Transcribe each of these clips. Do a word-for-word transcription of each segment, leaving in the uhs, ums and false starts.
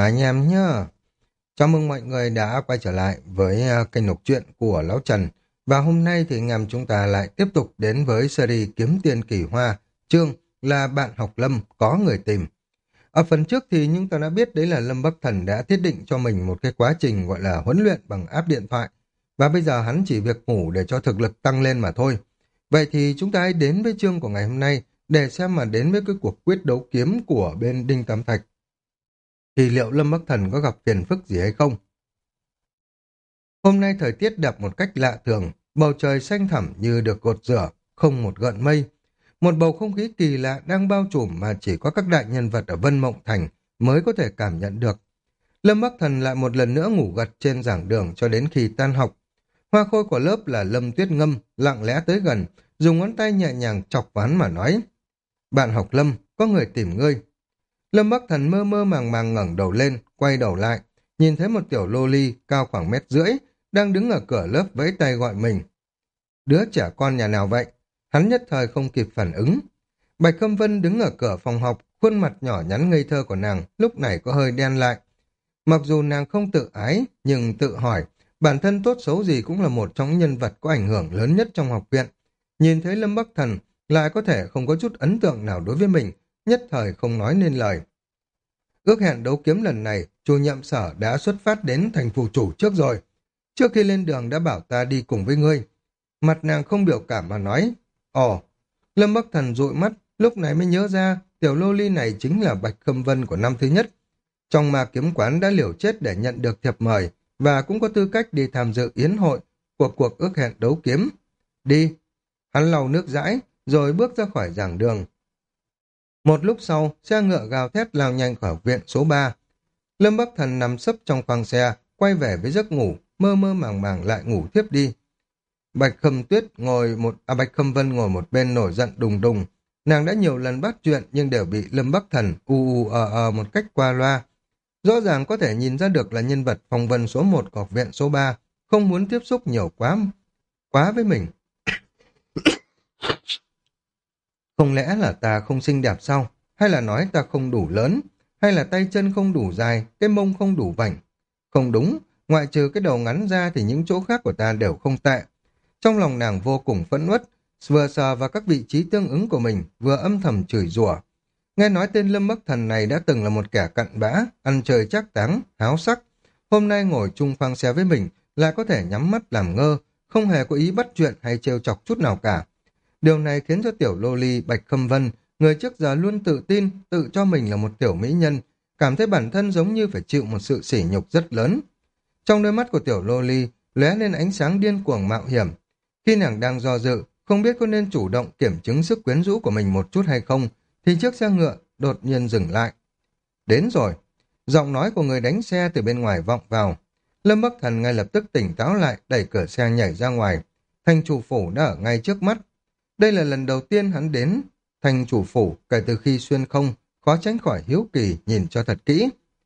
Anh em nhá. Chào mừng mọi người đã quay trở lại với à, kênh đọc truyện của Lão Trần. Và hôm nay thì anh em chúng ta lại tiếp tục đến với series Kiếm Tiền Kỳ Hoa, chương là Bạn học Lâm có người tìm. Ở phần trước thì chúng ta đã biết đấy là Lâm Bắc Thần đã thiết định cho mình một cái quá trình gọi là huấn luyện bằng áp điện thoại. Và bây giờ hắn chỉ việc ngủ để cho thực lực tăng lên mà thôi. Vậy thì chúng ta hãy đến với chương của ngày hôm nay để xem mà đến với cái cuộc quyết đấu kiếm của bên Đinh Tam Thạch thì liệu Lâm Bắc Thần có gặp phiền phức gì hay không? Hôm nay thời tiết đẹp một cách lạ thường, bầu trời xanh thẳm như được gột rửa, không một gợn mây. Một bầu không khí kỳ lạ đang bao trùm mà chỉ có các đại nhân vật ở Vân Mộng Thành mới có thể cảm nhận được. Lâm Bắc Thần lại một lần nữa ngủ gật trên giảng đường cho đến khi tan học. Hoa khôi của lớp là Lâm Tuyết Ngâm, lặng lẽ tới gần, dùng ngón tay nhẹ nhàng chọc ván mà nói: "Bạn học Lâm, có người tìm ngươi." Lâm Bắc Thần mơ mơ màng màng ngẩng đầu lên, quay đầu lại, nhìn thấy một tiểu lô ly cao khoảng mét rưỡi, đang đứng ở cửa lớp vẫy tay gọi mình. Đứa trẻ con nhà nào vậy? Hắn nhất thời không kịp phản ứng. Bạch Khâm Vân đứng ở cửa phòng học, khuôn mặt nhỏ nhắn ngây thơ của nàng lúc này có hơi đen lại. Mặc dù nàng không tự ái, nhưng tự hỏi, bản thân tốt xấu gì cũng là một trong những nhân vật có ảnh hưởng lớn nhất trong học viện. Nhìn thấy Lâm Bắc Thần, lại có thể không có chút ấn tượng nào đối với mình, nhất thời không nói nên lời. Ước hẹn đấu kiếm lần này, chủ nhiệm sở đã xuất phát đến thành phủ chủ trước rồi. Trước khi lên đường đã bảo ta đi cùng với ngươi. Mặt nàng không biểu cảm mà nói. Ồ, Lâm Bắc Thần dụi mắt, lúc này mới nhớ ra tiểu lô ly này chính là Bạch Khâm Vân của năm thứ nhất. Trong ma kiếm quán đã liều chết để nhận được thiệp mời và cũng có tư cách đi tham dự yến hội của cuộc ước hẹn đấu kiếm. Đi. Hắn lau nước dãi, rồi bước ra khỏi giảng đường. Một lúc sau, xe ngựa gào thét lao nhanh khỏi viện số ba. Lâm Bắc Thần nằm sấp trong khoang xe, quay về với giấc ngủ, mơ mơ màng màng lại ngủ tiếp đi. Bạch Khâm Tuyết ngồi một, à Bạch Khâm Vân ngồi một bên nổi giận đùng đùng. Nàng đã nhiều lần bắt chuyện nhưng đều bị Lâm Bắc Thần u u ờ ờ một cách qua loa. Rõ ràng có thể nhìn ra được là nhân vật phòng vân số một của học viện số ba, không muốn tiếp xúc nhiều quá, quá với mình. Không lẽ là ta không xinh đẹp sao? Hay là nói ta không đủ lớn? Hay là tay chân không đủ dài, cái mông không đủ vành? Không đúng, ngoại trừ cái đầu ngắn ra thì những chỗ khác của ta đều không tệ. Trong lòng nàng vô cùng phẫn uất, vừa sờ vào các vị trí tương ứng của mình, vừa âm thầm chửi rủa. Nghe nói tên Lâm Bắc Thần này đã từng là một kẻ cặn bã, ăn chơi trác táng, háo sắc. Hôm nay ngồi chung khoang xe với mình, lại có thể nhắm mắt làm ngơ, không hề có ý bắt chuyện hay trêu chọc chút nào cả. Điều này khiến cho tiểu lô ly Bạch Khâm Vân, người trước giờ luôn tự tin, tự cho mình là một tiểu mỹ nhân, cảm thấy bản thân giống như phải chịu một sự sỉ nhục rất lớn. Trong đôi mắt của tiểu lô ly lóe lên ánh sáng điên cuồng mạo hiểm. Khi nàng đang do dự, không biết có nên chủ động kiểm chứng sức quyến rũ của mình một chút hay không, thì chiếc xe ngựa đột nhiên dừng lại. Đến rồi. Giọng nói của người đánh xe từ bên ngoài vọng vào. Lâm Bắc Thần ngay lập tức tỉnh táo lại, đẩy cửa xe nhảy ra ngoài. Thành chủ phủ đã ở ngay trước mắt. Đây là lần đầu tiên hắn đến thành chủ phủ kể từ khi xuyên không, khó tránh khỏi hiếu kỳ nhìn cho thật kỹ.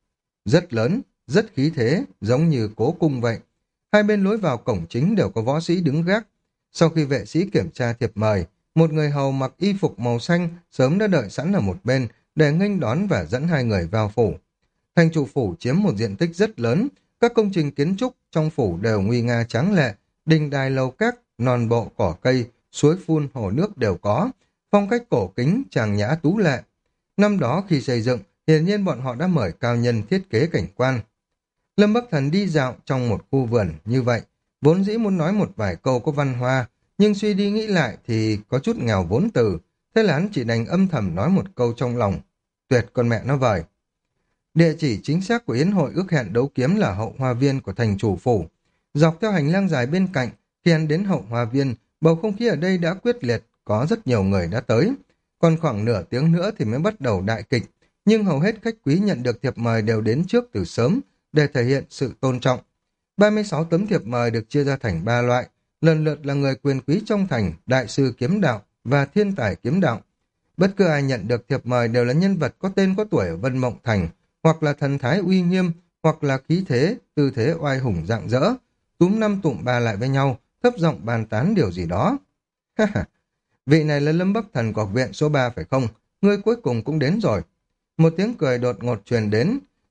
Rất lớn, rất khí thế, giống như cố cung vậy. Hai bên lối vào cổng chính đều có võ sĩ đứng gác. Sau khi vệ sĩ kiểm tra thiệp mời, một người hầu mặc y phục màu xanh sớm đã đợi sẵn ở một bên để nghênh đón và dẫn hai người vào phủ. Thành chủ phủ chiếm một diện tích rất lớn, các công trình kiến trúc trong phủ đều nguy nga tráng lệ, đình đài lầu các, non bộ cỏ cây, suối phun hồ nước đều có, phong cách cổ kính, tràng nhã tú lệ. Năm đó khi xây dựng, hiển nhiên bọn họ đã mời cao nhân thiết kế cảnh quan. Lâm Bắc Thần đi dạo trong một khu vườn như vậy, vốn dĩ muốn nói một vài câu có văn hoa, nhưng suy đi nghĩ lại thì có chút nghèo vốn từ, thế là hắn chỉ đành âm thầm nói một câu trong lòng. Tuyệt con mẹ nó vời. Địa chỉ chính xác của yến hội ước hẹn đấu kiếm là hậu hoa viên của thành chủ phủ. Dọc theo hành lang dài bên cạnh, khi hắn đến hậu hoa viên, bầu không khí ở đây đã quyết liệt, có rất nhiều người đã tới. Còn khoảng nửa tiếng nữa thì mới bắt đầu đại kịch, nhưng hầu hết khách quý nhận được thiệp mời đều đến trước từ sớm để thể hiện sự tôn trọng. ba mươi sáu tấm thiệp mời được chia ra thành ba loại, lần lượt là người quyền quý trong thành, đại sư kiếm đạo và thiên tài kiếm đạo. Bất cứ ai nhận được thiệp mời đều là nhân vật có tên có tuổi ở Vân Mộng Thành, hoặc là thần thái uy nghiêm, hoặc là khí thế, tư thế oai hùng rạng rỡ, túm năm tụm ba lại với nhau, thấp giọng bàn tán điều gì đó. Ha ha, vị này là Lâm Bắc Thần của học viện số ba phải không? Ngươi cuối cùng cũng đến rồi. Một tiếng cười đột ngột truyền đến,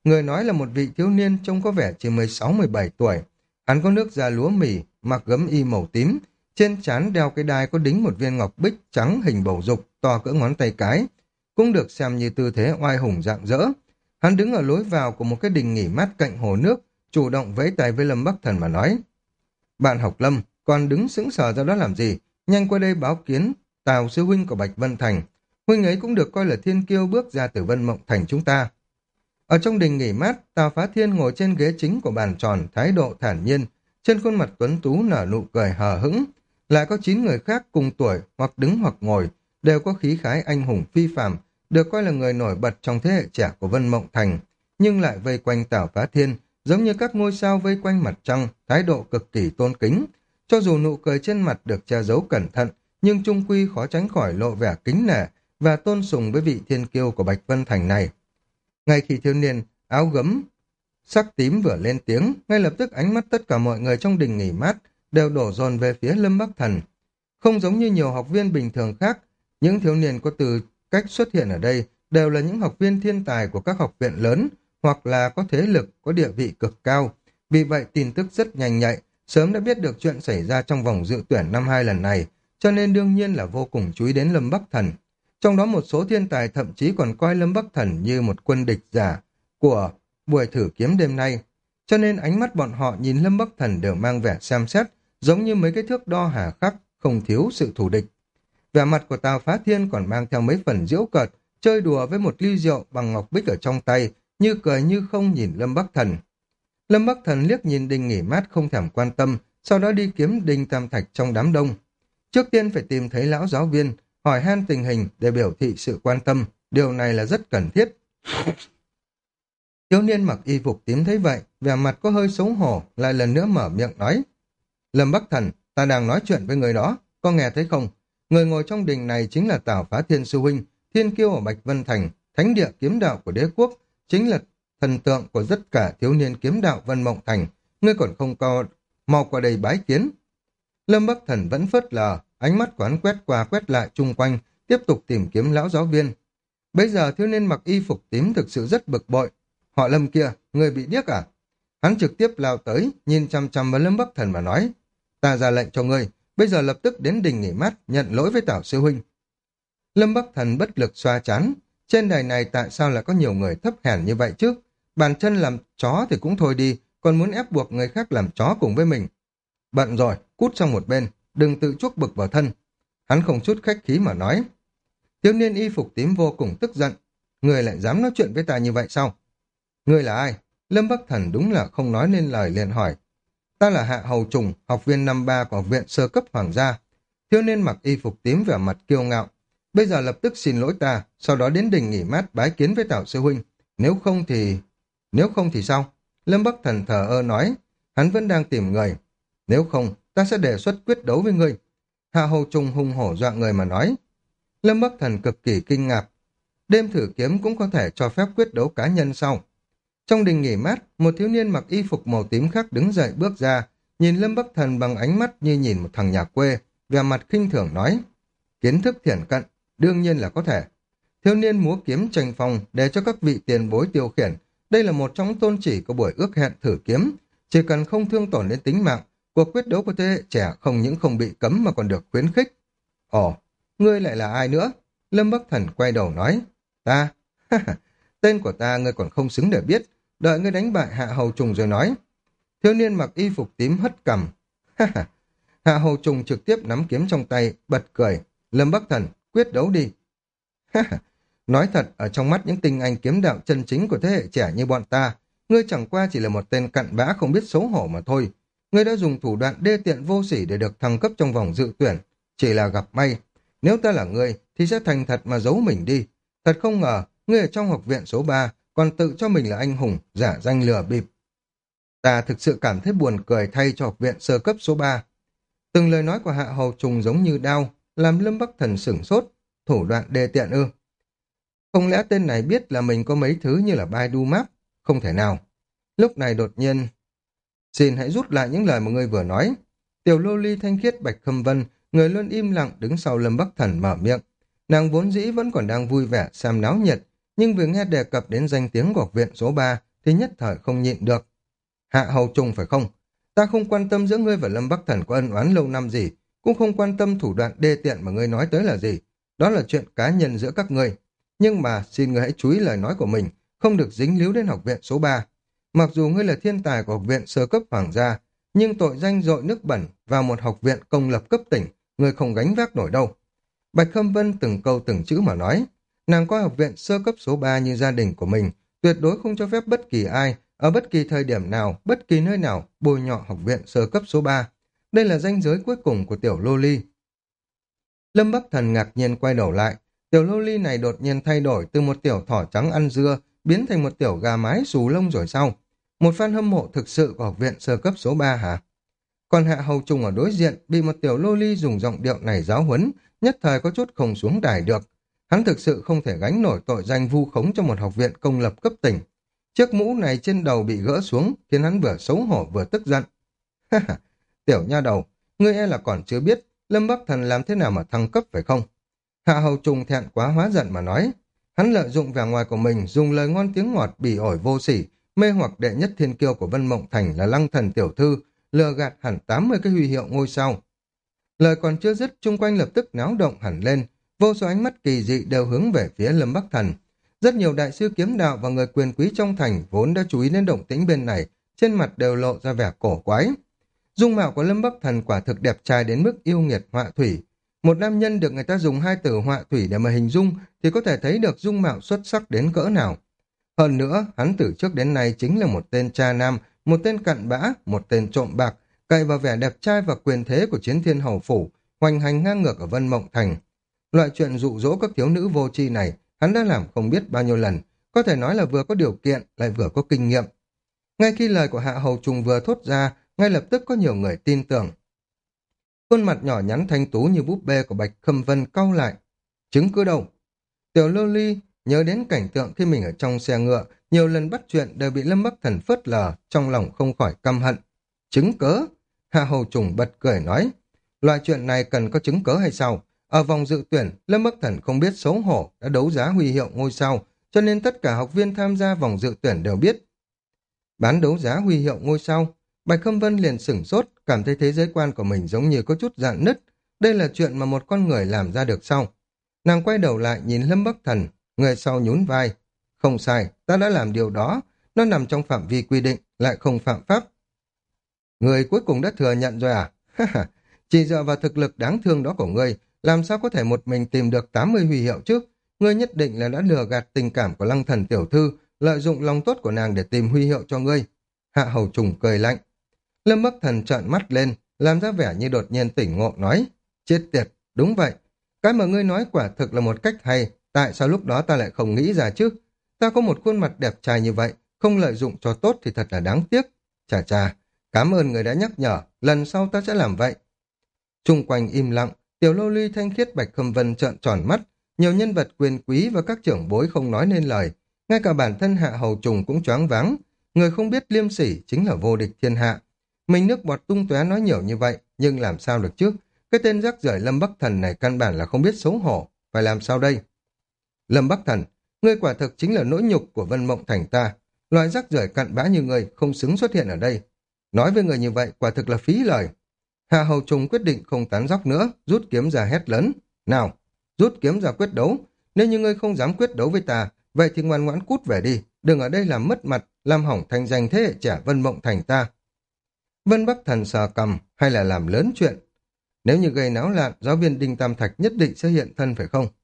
Người nói là một vị thiếu niên trông có vẻ chỉ mười sáu mười bảy tuổi. Hắn có nước da lúa mì, mặc gấm y màu tím, trên trán đeo cái đai có đính một viên ngọc bích trắng hình bầu dục to cỡ ngón tay cái, cũng được xem như tư thế oai hùng rạng rỡ. Hắn đứng ở lối vào của một cái đình nghỉ mát cạnh hồ nước, chủ động vẫy tay với Lâm Bắc Thần mà nói: "Bạn học Lâm, còn đứng sững sờ ra đó làm gì? Nhanh qua đây báo kiến Tào sư huynh của Bạch Vân Thành. Huynh ấy cũng được coi là thiên kiêu bước ra từ Vân Mộng Thành chúng ta." Ở trong đình nghỉ mát, Tào Phá Thiên ngồi trên ghế chính của bàn tròn, thái độ thản nhiên, trên khuôn mặt tuấn tú nở nụ cười hờ hững. Lại có chín người khác cùng tuổi, hoặc đứng hoặc ngồi, đều có khí khái anh hùng phi phàm, được coi là người nổi bật trong thế hệ trẻ của Vân Mộng Thành, nhưng lại vây quanh Tào Phá Thiên, giống như các ngôi sao vây quanh mặt trăng, thái độ cực kỳ tôn kính. Cho dù nụ cười trên mặt được che giấu cẩn thận, nhưng chung quy khó tránh khỏi lộ vẻ kính nể và tôn sùng với vị thiên kiêu của Bạch Vân Thành này. Ngay khi thiếu niên áo gấm sắc tím vừa lên tiếng, ngay lập tức ánh mắt tất cả mọi người trong đình nghỉ mát đều đổ dồn về phía Lâm Bắc Thần. Không giống như nhiều học viên bình thường khác, những thiếu niên có tư cách xuất hiện ở đây đều là những học viên thiên tài của các học viện lớn, hoặc là có thế lực, có địa vị cực cao. Vì vậy tin tức rất nhanh nhạy, sớm đã biết được chuyện xảy ra trong vòng dự tuyển năm hai lần này, cho nên đương nhiên là vô cùng chú ý đến Lâm Bắc Thần. Trong đó một số thiên tài thậm chí còn coi Lâm Bắc Thần như một quân địch giả của buổi thử kiếm đêm nay. Cho nên ánh mắt bọn họ nhìn Lâm Bắc Thần đều mang vẻ xem xét, giống như mấy cái thước đo hà khắc, không thiếu sự thù địch. Vẻ mặt của Tào Phá Thiên còn mang theo mấy phần giễu cợt, chơi đùa với một ly rượu bằng ngọc bích ở trong tay, như cười như không nhìn Lâm Bắc Thần. Lâm Bắc Thần liếc nhìn đình nghỉ mát không thèm quan tâm, sau đó đi kiếm Đinh Tam Thạch trong đám đông. Trước tiên phải tìm thấy lão giáo viên, hỏi han tình hình để biểu thị sự quan tâm, điều này là rất cần thiết. Thiếu niên mặc y phục tím thấy vậy, vẻ mặt có hơi xấu hổ, lại lần nữa mở miệng nói: "Lâm Bắc Thần, ta đang nói chuyện với người đó, có nghe thấy không? Người ngồi trong đình này chính là Tào Phá Thiên sư huynh, thiên kiêu ở Bạch Vân Thành, thánh địa kiếm đạo của đế quốc, chính là thần tượng của tất cả thiếu niên kiếm đạo Vân Mộng Thành, ngươi còn không co mau qua đây bái kiến." Lâm Bắc Thần vẫn phớt lờ, ánh mắt của hắn quét qua quét lại chung quanh, tiếp tục tìm kiếm lão giáo viên. Bây giờ thiếu niên mặc y phục tím thực sự rất bực bội. "Họ Lâm kia, người bị điếc à?" Hắn trực tiếp lao tới, nhìn chăm chăm vào Lâm Bắc Thần mà nói: "Ta ra lệnh cho ngươi, bây giờ lập tức đến đình nghỉ mát, nhận lỗi với Tào sư huynh." Lâm Bắc Thần bất lực xoa chán, trên đời này tại sao lại có nhiều người thấp hèn như vậy chứ? Bàn chân làm chó thì cũng thôi đi, còn muốn ép buộc người khác làm chó cùng với mình. "Bận rồi, cút sang một bên, đừng tự chuốc bực vào thân." Hắn không chút khách khí mà nói. Thiếu niên y phục tím vô cùng tức giận: "Người lại dám nói chuyện với ta như vậy sao?" "Ngươi là ai?" Lâm Bắc Thần đúng là không nói nên lời liền hỏi. "Ta là Hạ Hầu Trùng, học viên năm ba của học viện sơ cấp hoàng gia." Thiếu niên mặc y phục tím vẻ mặt kiêu ngạo: "Bây giờ lập tức xin lỗi ta, sau đó đến đình nghỉ mát bái kiến với Tào sư huynh. Nếu không thì... Nếu không thì sao?" Lâm Bắc Thần thờ ơ nói. Hắn vẫn đang tìm người. "Nếu không, ta sẽ đề xuất quyết đấu với ngươi." Hạ Hầu Trùng hung hổ dọa người mà nói. Lâm Bắc Thần cực kỳ kinh ngạc. Đêm thử kiếm cũng có thể cho phép quyết đấu cá nhân sau. Trong đình nghỉ mát, một thiếu niên mặc y phục màu tím khác đứng dậy bước ra, nhìn Lâm Bắc Thần bằng ánh mắt như nhìn một thằng nhà quê, vẻ mặt khinh thường nói: "Kiến thức thiển cận, đương nhiên là có thể." Thiếu niên múa kiếm tranh phong để cho các vị tiền bối tiêu khiển. Đây là một trong tôn chỉ của buổi ước hẹn thử kiếm. Chỉ cần không thương tổn đến tính mạng, cuộc quyết đấu của thế hệ trẻ không những không bị cấm mà còn được khuyến khích. "Ồ, ngươi lại là ai nữa?" Lâm Bắc Thần quay đầu nói. "Ta? Tên của ta ngươi còn không xứng để biết, đợi ngươi đánh bại Hạ Hầu Trùng rồi nói." Thiếu niên mặc y phục tím hất cằm. Hạ Hầu Trùng trực tiếp nắm kiếm trong tay, bật cười. "Lâm Bắc Thần, quyết đấu đi." Nói thật, ở trong mắt những tinh anh kiếm đạo chân chính của thế hệ trẻ như bọn ta, ngươi chẳng qua chỉ là một tên cặn bã không biết xấu hổ mà thôi. Ngươi đã dùng thủ đoạn đê tiện vô sỉ để được thăng cấp trong vòng dự tuyển, chỉ là gặp may. Nếu ta là ngươi thì sẽ thành thật mà giấu mình đi. Thật không ngờ, ngươi ở trong học viện số ba còn tự cho mình là anh hùng, giả danh lừa bịp. Ta thực sự cảm thấy buồn cười thay cho học viện sơ cấp số ba. Từng lời nói của Hạ Hầu Trùng giống như đao, làm Lâm Bắc Thần sửng sốt. Thủ đoạn đê tiện ư? Không lẽ tên này biết là mình có mấy thứ như là Baidu Map? Không thể nào. Lúc này đột nhiên... Xin hãy rút lại những lời mà ngươi vừa nói. Tiểu lô ly thanh khiết Bạch Khâm Vân, người luôn im lặng đứng sau Lâm Bắc Thần mở miệng. Nàng vốn dĩ vẫn còn đang vui vẻ xem náo nhiệt, nhưng vừa nghe đề cập đến danh tiếng của học viện số ba thì nhất thời không nhịn được. Hạ Hầu Trùng phải không? Ta không quan tâm giữa ngươi và Lâm Bắc Thần có ân oán lâu năm gì, cũng không quan tâm thủ đoạn đê tiện mà ngươi nói tới là gì. Đó là chuyện cá nhân giữa các ngươi. Nhưng mà xin ngươi hãy chú ý lời nói của mình, không được dính líu đến học viện số ba. Mặc dù ngươi là thiên tài của học viện sơ cấp hoàng gia, nhưng tội danh dội nước bẩn vào một học viện công lập cấp tỉnh, ngươi không gánh vác nổi đâu. Bạch Khâm Vân từng câu từng chữ mà nói, nàng coi học viện sơ cấp số ba như gia đình của mình, tuyệt đối không cho phép bất kỳ ai, ở bất kỳ thời điểm nào, bất kỳ nơi nào, bôi nhọ học viện sơ cấp số ba. Đây là ranh giới cuối cùng của tiểu lô ly. Lâm Bắc Thần ngạc nhiên quay đầu lại, tiểu lô ly này đột nhiên thay đổi từ một tiểu thỏ trắng ăn dưa, biến thành một tiểu gà mái xù lông rồi sau. Một fan hâm mộ thực sự của học viện sơ cấp số ba hả? Còn Hạ Hầu Trùng ở đối diện bị một tiểu lô ly dùng giọng điệu này giáo huấn, nhất thời có chút không xuống đài được. Hắn thực sự không thể gánh nổi tội danh vu khống cho một học viện công lập cấp tỉnh. Chiếc mũ này trên đầu bị gỡ xuống, khiến hắn vừa xấu hổ vừa tức giận. Ha ha, tiểu nha đầu, ngươi e là còn chưa biết Lâm Bắc Thần làm thế nào mà thăng cấp phải không? Hạ Hầu Trùng thẹn quá hóa giận mà nói. Hắn lợi dụng vẻ ngoài của mình, dùng lời ngon tiếng ngọt bỉ ổi vô sỉ, mê hoặc đệ nhất thiên kiêu của Vân Mộng Thành là Lăng Thần tiểu thư, lừa gạt hẳn tám mươi cái huy hiệu ngôi sao. Lời còn chưa dứt, chung quanh lập tức náo động hẳn lên, vô số ánh mắt kỳ dị đều hướng về phía Lâm Bắc Thần. Rất nhiều đại sư kiếm đạo và người quyền quý trong thành vốn đã chú ý đến động tĩnh bên này, trên mặt đều lộ ra vẻ cổ quái. Dung mạo của Lâm Bắc Thần quả thực đẹp trai đến mức yêu nghiệt họa thủy. Một nam nhân được người ta dùng hai từ họa thủy để mà hình dung thì có thể thấy được dung mạo xuất sắc đến cỡ nào. Hơn nữa, hắn từ trước đến nay chính là một tên cha nam, một tên cặn bã, một tên trộm bạc, cậy vào vẻ đẹp trai và quyền thế của chiến thiên hầu phủ, hoành hành ngang ngược ở Vân Mộng Thành. Loại chuyện dụ dỗ các thiếu nữ vô tri này, hắn đã làm không biết bao nhiêu lần, có thể nói là vừa có điều kiện, lại vừa có kinh nghiệm. Ngay khi lời của Hạ Hầu Trùng vừa thốt ra, ngay lập tức có nhiều người tin tưởng. Khuôn mặt nhỏ nhắn thanh tú như búp bê của Bạch Khâm Vân cau lại. Chứng cứ đâu? Tiểu Lô Ly nhớ đến cảnh tượng khi mình ở trong xe ngựa, nhiều lần bắt chuyện đều bị Lâm Bắc Thần phớt lờ, trong lòng không khỏi căm hận. Chứng cớ? Hạ Hầu Trùng bật cười nói. Loại chuyện này cần có chứng cớ hay sao? Ở vòng dự tuyển, Lâm Bắc Thần không biết xấu hổ đã đấu giá huy hiệu ngôi sao, cho nên tất cả học viên tham gia vòng dự tuyển đều biết. Bán đấu giá huy hiệu ngôi sao? Bạch Khâm Vân liền sửng sốt, cảm thấy thế giới quan của mình giống như có chút dạn nứt. Đây là chuyện mà một con người làm ra được sao? Nàng quay đầu lại nhìn Lâm Bắc Thần, người sau nhún vai. Không sai, ta đã làm điều đó, nó nằm trong phạm vi quy định, lại không phạm pháp. Người cuối cùng đã thừa nhận rồi à? Chỉ dựa vào thực lực đáng thương đó của ngươi, làm sao có thể một mình tìm được tám mươi huy hiệu chứ? Ngươi nhất định là đã lừa gạt tình cảm của Lăng Thần tiểu thư, lợi dụng lòng tốt của nàng để tìm huy hiệu cho ngươi. Hạ Hầu Trùng cười lạnh. Lâm Bắc Thần trợn mắt lên, làm ra vẻ như đột nhiên tỉnh ngộ nói. Chết tiệt, đúng vậy. Cái mà ngươi nói quả thực là một cách hay, tại sao lúc đó ta lại không nghĩ ra chứ? Ta có một khuôn mặt đẹp trai như vậy, không lợi dụng cho tốt thì thật là đáng tiếc. Chà chà, cảm ơn người đã nhắc nhở, lần sau ta sẽ làm vậy. Trung quanh im lặng, tiểu lô ly thanh khiết Bạch Khâm Vân trợn tròn mắt, nhiều nhân vật quyền quý và các trưởng bối không nói nên lời, ngay cả bản thân Hạ Hầu Trùng cũng choáng váng, người không biết liêm sỉ chính là vô địch thiên hạ. Mình nước bọt tung tóe nói nhiều như vậy, nhưng làm sao được chứ? Cái tên rác rưởi Lâm Bắc Thần này căn bản là không biết xấu hổ, phải làm sao đây? Lâm Bắc Thần, ngươi quả thực chính là nỗi nhục của Vân Mộng Thành ta, loại rác rưởi cặn bã như ngươi không xứng xuất hiện ở đây. Nói với người như vậy quả thực là phí lời. Hạ Hầu Trùng quyết định không tán dóc nữa, rút kiếm ra hét lớn. Nào, rút kiếm ra quyết đấu. Nếu như ngươi không dám quyết đấu với ta, vậy thì ngoan ngoãn cút về đi, đừng ở đây làm mất mặt, làm hỏng thanh danh thế hệ trẻ Vân Mộng Thành ta. Vân Bắc Thần sờ cầm, hay là làm lớn chuyện. Nếu như gây náo loạn, giáo viên Đinh Tam Thạch nhất định sẽ hiện thân phải không?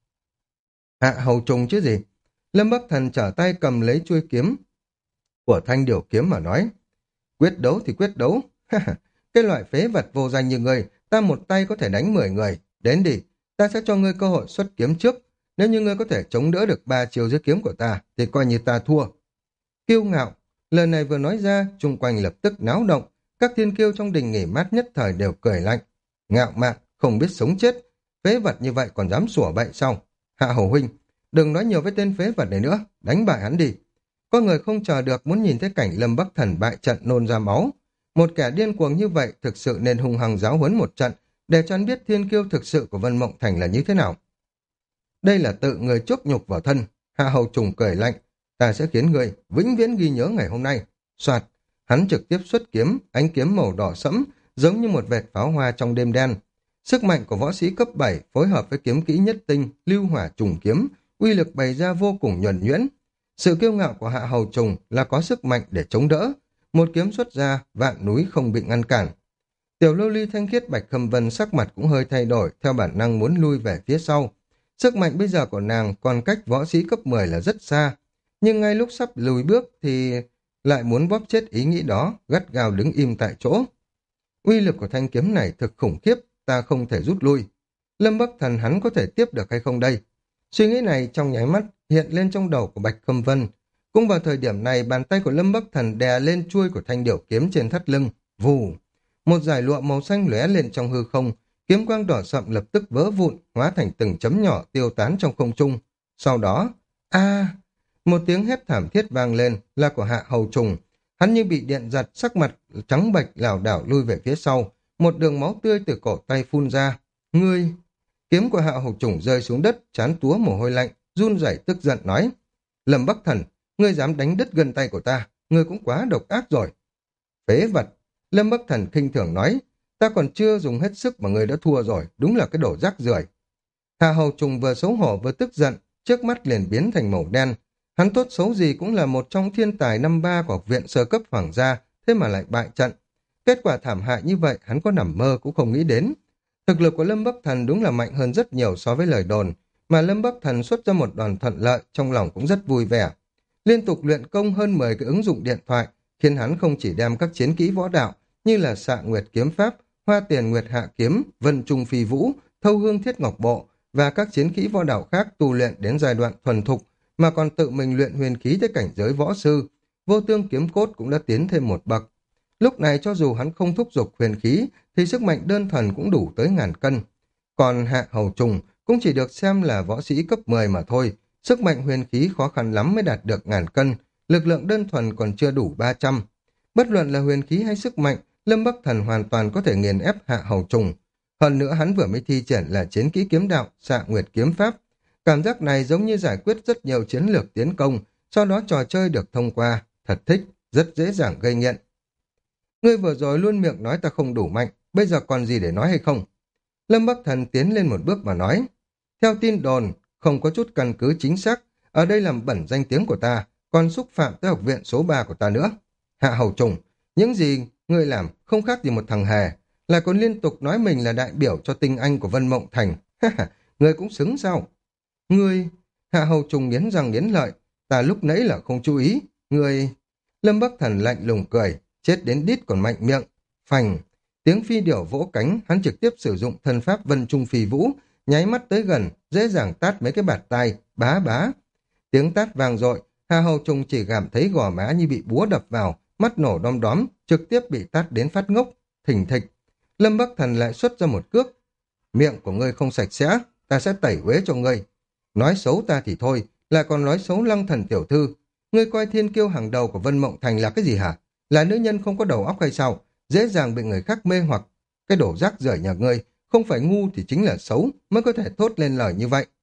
Hạ Hầu Trùng chứ gì? Lâm Bắc Thần trở tay cầm lấy chuôi kiếm của thanh điểu kiếm mà nói. Quyết đấu thì quyết đấu. Cái loại phế vật vô danh như ngươi, ta một tay có thể đánh mười người. Đến đi, ta sẽ cho ngươi cơ hội xuất kiếm trước. Nếu như ngươi có thể chống đỡ được ba chiều dưới kiếm của ta, thì coi như ta thua. Kiêu ngạo, lời này vừa nói ra, chung quanh lập tức náo động. Các thiên kiêu trong đình nghỉ mát nhất thời đều cười lạnh. Ngạo mạn, không biết sống chết. Phế vật như vậy còn dám sủa bậy sao? Hạ Hầu huynh, đừng nói nhiều với tên phế vật này nữa, đánh bại hắn đi. Có người không chờ được muốn nhìn thấy cảnh Lâm Bắc Thần bại trận nôn ra máu. Một kẻ điên cuồng như vậy thực sự nên hung hăng giáo huấn một trận, để cho hắn biết thiên kiêu thực sự của Vân Mộng Thành là như thế nào. Đây là tự người chuốc nhục vào thân. Hạ Hầu Trùng cười lạnh. ta sẽ khiến ngươi vĩnh viễn ghi nhớ ngày hôm nay. Soạt, hắn trực tiếp xuất kiếm, ánh kiếm màu đỏ sẫm, giống như một vệt pháo hoa trong đêm đen. Sức mạnh của võ sĩ cấp bảy phối hợp với kiếm kỹ nhất tinh, lưu hỏa trùng kiếm, uy lực bày ra vô cùng nhuần nhuyễn. Sự kiêu ngạo của Hạ Hầu Trùng là có sức mạnh để chống đỡ. Một kiếm xuất ra, vạn núi không bị ngăn cản. Tiểu Lô Ly thanh khiết Bạch Khâm Vân sắc mặt cũng hơi thay đổi, theo bản năng muốn lui về phía sau. Sức mạnh bây giờ của nàng còn cách võ sĩ cấp mười là rất xa, nhưng ngay lúc sắp lùi bước thì lại muốn bóp chết ý nghĩ đó, gắt gao đứng im tại chỗ. Uy lực của thanh kiếm này thực khủng khiếp, ta không thể rút lui. Lâm Bắc Thần hắn có thể tiếp được hay không đây? Suy nghĩ này trong nháy mắt hiện lên trong đầu của Bạch Khâm Vân. Cũng vào thời điểm này, bàn tay của Lâm Bắc Thần đè lên chuôi của thanh điểu kiếm trên thắt lưng, vù. Một dải lụa màu xanh lóe lên trong hư không, kiếm quang đỏ sậm lập tức vỡ vụn, hóa thành từng chấm nhỏ tiêu tán trong không trung. Sau đó, a một tiếng hét thảm thiết vang lên là của Hạ Hầu Trùng. Hắn như bị điện giật, sắc mặt trắng bệch lảo đảo lui về phía sau, một đường máu tươi từ cổ tay phun ra. Ngươi! Kiếm của Hạ Hầu Trùng rơi xuống đất, trán túa mồ hôi lạnh, run rẩy tức giận nói: Lâm Bắc Thần, ngươi dám đánh đứt gân tay của ta, ngươi cũng quá độc ác rồi. Phế vật! Lâm Bắc Thần khinh thường nói: ta còn chưa dùng hết sức mà ngươi đã thua rồi, đúng là cái đồ rác rưởi. Hạ Hầu Trùng vừa xấu hổ vừa tức giận, trước mắt liền biến thành màu đen. Hắn tốt xấu gì cũng là một trong thiên tài năm ba của học viện sơ cấp hoàng gia, thế mà lại bại trận. Kết quả thảm hại như vậy hắn có nằm mơ cũng không nghĩ đến. Thực lực của Lâm Bắc Thần đúng là mạnh hơn rất nhiều so với lời đồn, mà Lâm Bắc Thần xuất ra một đòn thuận lợi, trong lòng cũng rất vui vẻ. Liên tục luyện công hơn mười cái ứng dụng điện thoại, khiến hắn không chỉ đem các chiến kỹ võ đạo như là Xạ Nguyệt kiếm pháp, Hoa Tiền Nguyệt Hạ kiếm, Vân Trung Phi Vũ, Thâu Hương Thiết Ngọc Bộ và các chiến kỹ võ đạo khác tu luyện đến giai đoạn thuần thục, mà còn tự mình luyện huyền khí tới cảnh giới võ sư. Vô Tương kiếm cốt cũng đã tiến thêm một bậc. Lúc này cho dù hắn không thúc giục huyền khí thì sức mạnh đơn thuần cũng đủ tới ngàn cân. Còn Hạ Hầu Trùng cũng chỉ được xem là võ sĩ cấp mười mà thôi, sức mạnh huyền khí khó khăn lắm mới đạt được ngàn cân, lực lượng đơn thuần còn chưa đủ ba trăm. Bất luận là huyền khí hay sức mạnh, Lâm Bắc Thần hoàn toàn có thể nghiền ép Hạ Hầu Trùng. Hơn nữa hắn vừa mới thi triển là chiến kỹ kiếm đạo, Xạ Nguyệt kiếm pháp. Cảm giác này giống như giải quyết rất nhiều chiến lược tiến công, sau đó trò chơi được thông qua, thật thích, rất dễ dàng gây nghiện. Ngươi vừa rồi luôn miệng nói ta không đủ mạnh, bây giờ còn gì để nói hay không? Lâm Bắc Thần tiến lên một bước mà nói. Theo tin đồn, không có chút căn cứ chính xác, ở đây làm bẩn danh tiếng của ta, còn xúc phạm tới học viện số ba của ta nữa. Hạ Hầu Trùng, những gì ngươi làm không khác gì một thằng hề, lại còn liên tục nói mình là đại biểu cho tinh anh của Vân Mộng Thành. Ngươi cũng xứng sao? Ngươi... Hạ Hầu Trùng nghiến răng nghiến lợi, ta lúc nãy là không chú ý. Ngươi... Lâm Bắc Thần lạnh lùng cười, chết đến đít còn mạnh miệng. Phành... Tiếng phi điểu vỗ cánh, hắn trực tiếp sử dụng thân pháp Vân Trung Phi Vũ, nháy mắt tới gần, dễ dàng tát mấy cái bạt tai, bá bá. Tiếng tát vang dội, Hạ Hầu Trùng chỉ cảm thấy gò má như bị búa đập vào, mắt nổ đom đóm, trực tiếp bị tát đến phát ngốc, thình thịch. Lâm Bắc Thần lại xuất ra một cước. Miệng của ngươi không sạch sẽ, ta sẽ tẩy uế cho ngươi. Nói xấu ta thì thôi, lại còn nói xấu Lăng Thần tiểu thư. Ngươi coi thiên kiêu hàng đầu của Vân Mộng Thành là cái gì hả? Là nữ nhân không có đầu óc hay sao? Dễ dàng bị người khác mê hoặc. Cái đổ rác rưởi nhà ngươi, không phải ngu thì chính là xấu, mới có thể thốt lên lời như vậy.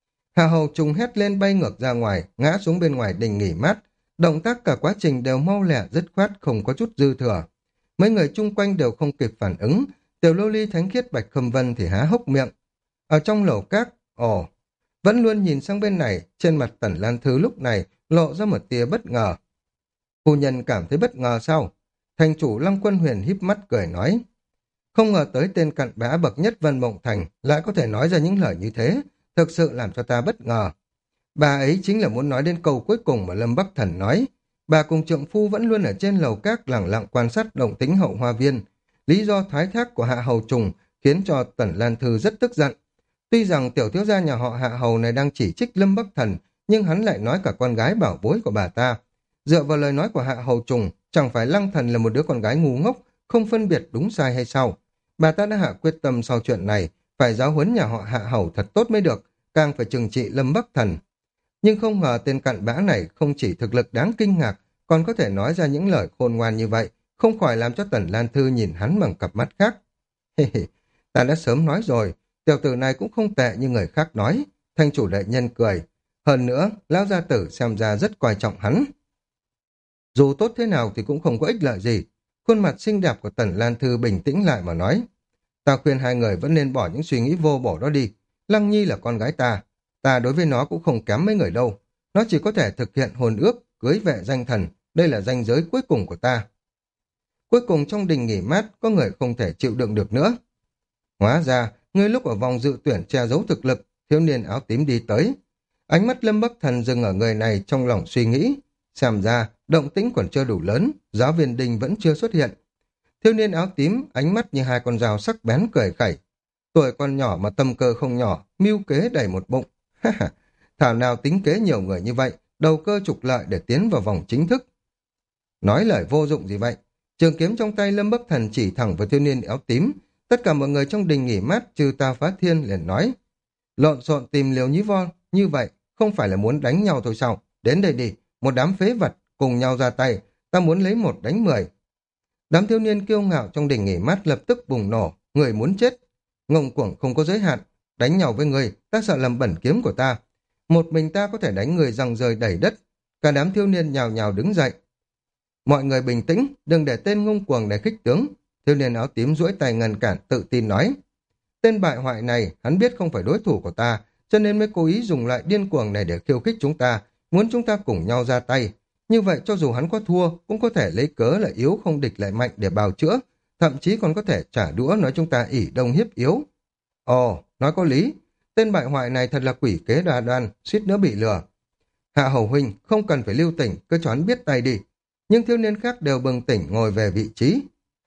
Hạ Hầu Trùng hét lên bay ngược ra ngoài, ngã xuống bên ngoài đình nghỉ mát. Động tác cả quá trình đều mau lẹ dứt khoát, không có chút dư thừa. Mấy người chung quanh đều không kịp phản ứng. Tiểu Lô Ly thánh khiết Bạch Khâm Vân thì há hốc miệng. Ở trong lầu các, ồ, vẫn luôn nhìn sang bên này, trên mặt Tần Lan Thư lúc này lộ ra một tia bất ngờ. Phu nhân cảm thấy bất ngờ sao? Thành chủ Lăng Quân Huyền híp mắt cười nói. Không ngờ tới tên cặn bã bậc nhất Vân Mộng Thành lại có thể nói ra những lời như thế, thực sự làm cho ta bất ngờ. Bà ấy chính là muốn nói đến câu cuối cùng mà Lâm Bắc Thần nói. Bà cùng trượng phu vẫn luôn ở trên lầu các lẳng lặng quan sát động tĩnh hậu hoa viên. Lý do thoái thác của Hạ Hầu Trùng khiến cho Tần Lan Thư rất tức giận. Tuy rằng tiểu thiếu gia nhà họ Hạ Hầu này đang chỉ trích Lâm Bắc Thần, nhưng hắn lại nói cả con gái bảo bối của bà ta. Dựa vào lời nói của Hạ Hầu Trùng, chẳng phải Lăng Thần là một đứa con gái ngu ngốc, không phân biệt đúng sai hay sao? Bà ta đã hạ quyết tâm sau chuyện này, phải giáo huấn nhà họ Hạ Hầu thật tốt mới được, càng phải trừng trị Lâm Bắc Thần. Nhưng không ngờ tên cặn bã này không chỉ thực lực đáng kinh ngạc, còn có thể nói ra những lời khôn ngoan như vậy, không khỏi làm cho Tần Lan Thư nhìn hắn bằng cặp mắt khác. Ta đã sớm nói rồi, tiểu tử này cũng không tệ như người khác nói. Thanh chủ đại nhân cười. Hơn nữa, lão gia tử xem ra rất coi trọng hắn. Dù tốt thế nào thì cũng không có ích lợi gì. Khuôn mặt xinh đẹp của Tần Lan Thư bình tĩnh lại mà nói. Ta khuyên hai người vẫn nên bỏ những suy nghĩ vô bổ đó đi. Lăng Nhi là con gái ta. Ta đối với nó cũng không kém mấy người đâu. Nó chỉ có thể thực hiện hôn ước, cưới vệ danh thần. Đây là ranh giới cuối cùng của ta. Cuối cùng trong đình nghỉ mát, có người không thể chịu đựng được nữa. Hóa ra, ngươi lúc ở vòng dự tuyển che giấu thực lực, thiếu niên áo tím đi tới. Ánh mắt Lâm Bắc Thần dừng ở người này trong lòng suy nghĩ. Xem ra, động tĩnh còn chưa đủ lớn, giáo viên đình vẫn chưa xuất hiện. Thiếu niên áo tím, ánh mắt như hai con dao sắc bén cười khẩy. Tuổi còn nhỏ mà tâm cơ không nhỏ, mưu kế đầy một bụng. Thảo nào tính kế nhiều người như vậy, đầu cơ trục lợi để tiến vào vòng chính thức. Nói lời vô dụng gì vậy? Trường kiếm trong tay Lâm Bắc Thần chỉ thẳng vào thiếu niên áo tím. Tất cả mọi người trong đình nghỉ mát trừ Ta Phá Thiên liền nói. Lộn xộn tìm liều nhí vo như vậy, không phải là muốn đánh nhau thôi sao? Đến đây đi, một đám phế vật, cùng nhau ra tay, ta muốn lấy một đánh mười. Đám thiếu niên kiêu ngạo trong đình nghỉ mát lập tức bùng nổ, người muốn chết. Ngông cuồng không có giới hạn, đánh nhau với người, ta sợ làm bẩn kiếm của ta. Một mình ta có thể đánh người răng rơi đầy đất. Cả đám thiếu niên nhào nhào đứng dậy. Mọi người bình tĩnh, đừng để tên ngông cuồng này khích tướng. Thiếu niên áo tím duỗi tay ngăn cản, tự tin nói. Tên bại hoại này, hắn biết không phải đối thủ của ta, cho nên mới cố ý dùng lại điên cuồng này để khiêu khích chúng ta, muốn chúng ta cùng nhau ra tay. Như vậy cho dù hắn có thua, cũng có thể lấy cớ là yếu không địch lại mạnh để bào chữa, thậm chí còn có thể trả đũa nói chúng ta ỷ đông hiếp yếu. Ồ, nói có lý, tên bại hoại này thật là quỷ kế đa đoan, suýt nữa bị lừa. Hạ Hầu huynh, không cần phải lưu tỉnh, cứ cho hắn biết tay đi. Nhưng thiếu niên khác đều bừng tỉnh ngồi về vị trí.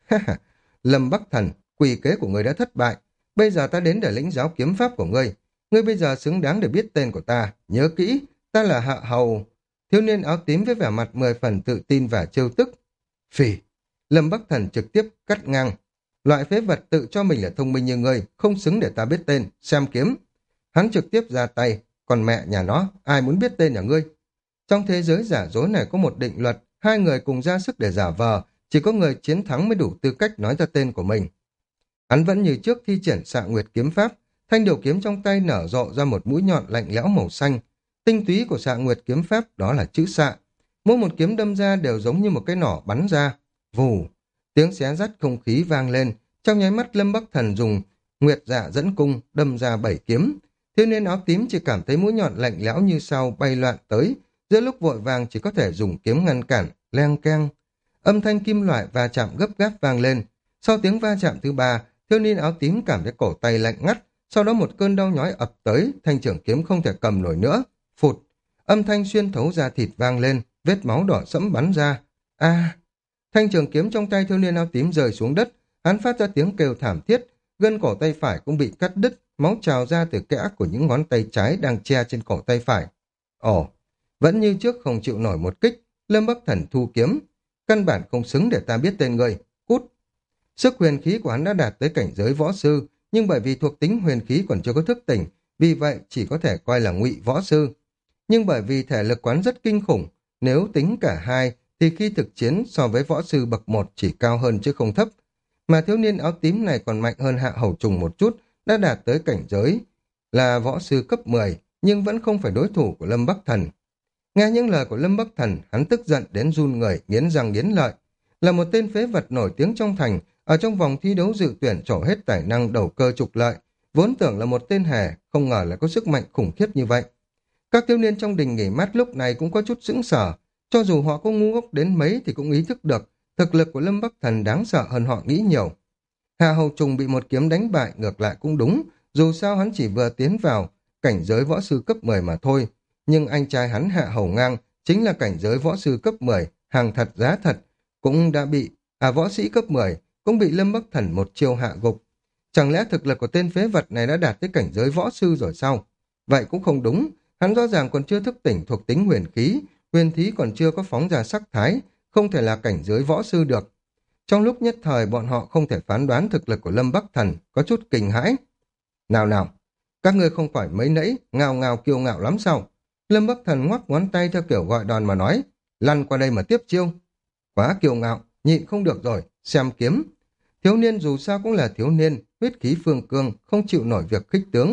Lâm Bắc Thần, quỷ kế của người đã thất bại. Bây giờ ta đến để lĩnh giáo kiếm pháp của ngươi. Ngươi bây giờ xứng đáng để biết tên của ta. Nhớ kỹ, ta là Hạ Hầu. Thiếu niên áo tím với vẻ mặt mười phần tự tin và trêu tức. Phỉ! Lâm Bắc Thần trực tiếp cắt ngang. Loại phế vật tự cho mình là thông minh như ngươi, không xứng để ta biết tên, xem kiếm. Hắn trực tiếp ra tay, còn mẹ nhà nó, ai muốn biết tên nhà ngươi? Trong thế giới giả dối này có một định luật, hai người cùng ra sức để giả vờ, chỉ có người chiến thắng mới đủ tư cách nói ra tên của mình. Hắn vẫn như trước thi triển Xạ Nguyệt kiếm pháp, thanh điều kiếm trong tay nở rộ ra một mũi nhọn lạnh lẽo màu xanh. Tinh túy của Xạ Nguyệt kiếm pháp đó là chữ xạ. Mỗi một kiếm đâm ra đều giống như một cái nỏ bắn ra. Vù! Tiếng xé rách không khí vang lên, trong nháy mắt Lâm Bắc Thần dùng Nguyệt Dạ dẫn cung đâm ra bảy kiếm. Thiếu niên áo tím chỉ cảm thấy mũi nhọn lạnh lẽo như sau bay loạn tới, giữa lúc vội vàng chỉ có thể dùng kiếm ngăn cản, leng keng. Âm thanh kim loại va chạm gấp gáp vang lên. Sau tiếng va chạm thứ ba, thiếu niên áo tím cảm thấy cổ tay lạnh ngắt, sau đó một cơn đau nhói ập tới, thanh trưởng kiếm không thể cầm nổi nữa. Phụt! Âm thanh xuyên thấu da thịt vang lên, vết máu đỏ sẫm bắn ra. A! Thanh trường kiếm trong tay thiếu niên áo tím rơi xuống đất, hắn phát ra tiếng kêu thảm thiết, gân cổ tay phải cũng bị cắt đứt, máu trào ra từ kẽ của những ngón tay trái đang che trên cổ tay phải. Ồ! Vẫn như trước không chịu nổi một kích, Lâm Bắc Thần thu kiếm. Căn bản không xứng để ta biết tên người. Cút! Sức huyền khí của hắn đã đạt tới cảnh giới võ sư, nhưng bởi vì thuộc tính huyền khí còn chưa có thức tỉnh, vì vậy chỉ có thể coi là ngụy võ sư. Nhưng bởi vì thể lực quán rất kinh khủng, nếu tính cả hai, thì khi thực chiến so với võ sư bậc một chỉ cao hơn chứ không thấp. Mà thiếu niên áo tím này còn mạnh hơn Hạ Hầu Trùng một chút, đã đạt tới cảnh giới là võ sư cấp mười, nhưng vẫn không phải đối thủ của Lâm Bắc Thần. Nghe những lời của Lâm Bắc Thần, hắn tức giận đến run người, nghiến răng nghiến lợi. Là một tên phế vật nổi tiếng trong thành, ở trong vòng thi đấu dự tuyển trổ hết tài năng đầu cơ trục lợi, vốn tưởng là một tên hề, không ngờ lại có sức mạnh khủng khiếp như vậy. Các thiếu niên trong đình nghỉ mát lúc này cũng có chút sững sờ, cho dù họ có ngu ngốc đến mấy thì cũng ý thức được, thực lực của Lâm Bắc Thần đáng sợ hơn họ nghĩ nhiều. Hạ Hầu Trùng bị một kiếm đánh bại ngược lại cũng đúng, dù sao hắn chỉ vừa tiến vào cảnh giới võ sư cấp mười mà thôi, nhưng anh trai hắn Hạ Hầu Ngang chính là cảnh giới võ sư cấp mười, hàng thật giá thật, cũng đã bị, à võ sĩ cấp mười, cũng bị Lâm Bắc Thần một chiêu hạ gục. Chẳng lẽ thực lực của tên phế vật này đã đạt tới cảnh giới võ sư rồi sao? Vậy cũng không đúng, hắn rõ ràng còn chưa thức tỉnh thuộc tính huyền khí, huyền khí còn chưa có phóng ra sắc thái, không thể là cảnh giới võ sư được. Trong lúc nhất thời bọn họ không thể phán đoán thực lực của Lâm Bắc Thần, có chút kinh hãi. Nào nào, các ngươi không phải mấy nãy ngào ngào kiêu ngạo lắm sao? Lâm Bắc Thần ngoắc ngón tay theo kiểu gọi đòn mà nói, lăn qua đây mà tiếp chiêu. Quá kiêu ngạo, nhịn không được rồi, xem kiếm. Thiếu niên dù sao cũng là thiếu niên, huyết khí phương cương, không chịu nổi việc khích tướng.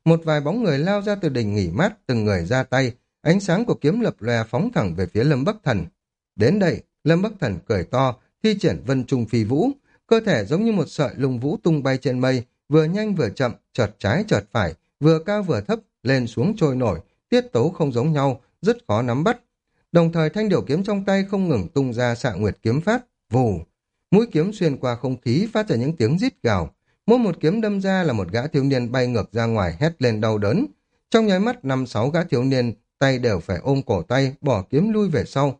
một vài bóng người lao ra từ đình nghỉ mát, từng người ra tay, ánh sáng của kiếm lập lòe phóng thẳng về phía Lâm Bắc Thần. Đến đây, Lâm Bắc Thần cười to, thi triển vân trung phi vũ, cơ thể giống như một sợi lông vũ tung bay trên mây, vừa nhanh vừa chậm, chợt trái chợt phải, vừa cao vừa thấp, lên xuống trôi nổi, tiết tấu không giống nhau, rất khó nắm bắt. Đồng thời thanh điểu kiếm trong tay không ngừng tung ra xạ nguyệt kiếm phát, vù. Mũi kiếm xuyên qua không khí phát ra những tiếng rít gào. Mỗi một kiếm đâm ra là một gã thiếu niên bay ngược ra ngoài hét lên đau đớn. Trong nháy mắt năm sáu gã thiếu niên tay đều phải ôm cổ tay, bỏ kiếm lui về sau.